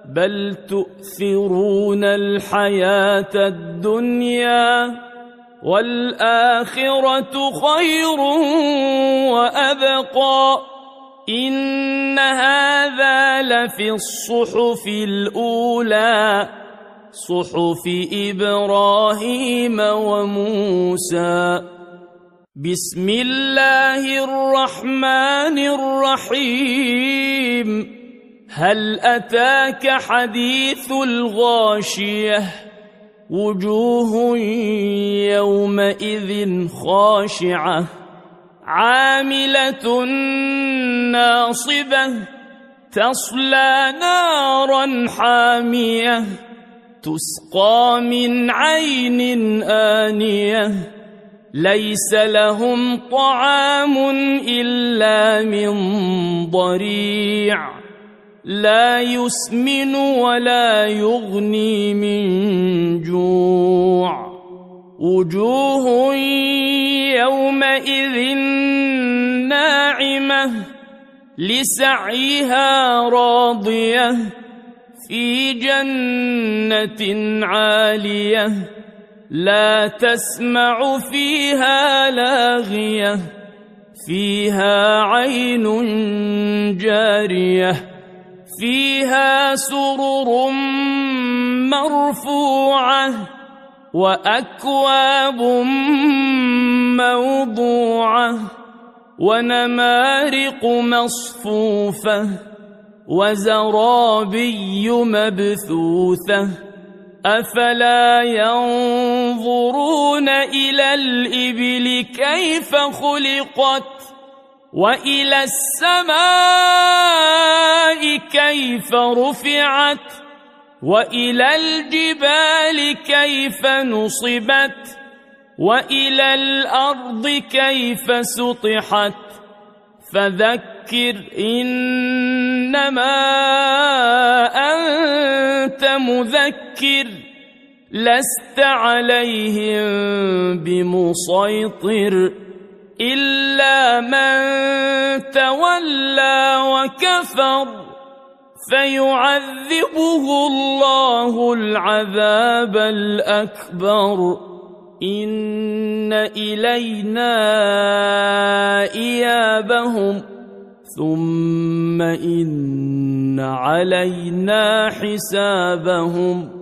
بل تؤثرون الحياة الدنيا والآخرة خير وأبقى إن هذا لفي الصحف الأولى صحف إبراهيم وموسى. بسم الله الرحمن الرحيم. هل أتاك حديث الغاشية وجوه يومئذ خاشعة عاملة ناصبة تصلى نارا حامية تسقى من عين آنية ليس لهم طعام إلا من ضريع لا يسمن ولا يغني من جوع وجوه يومئذ ناعمة لسعيها راضية في جنة عالية لا تسمع فيها لاغية فيها عين جارية فيها سرر مرفوعة وأكواب موضوعة ونمارق مصفوفة وزرابي مبثوثة أفلا ينظرون إلى الإبل كيف خلقت وإلى السماء كيف رفعت وإلى الجبال كيف نصبت وإلى الأرض كيف سطحت فذكر إنما أنت مذكر لست عليهم بمسيطر إلا من تولى وكفر فيعذبه الله العذاب الأكبر إن إلينا إيابهم ثم إن علينا حسابهم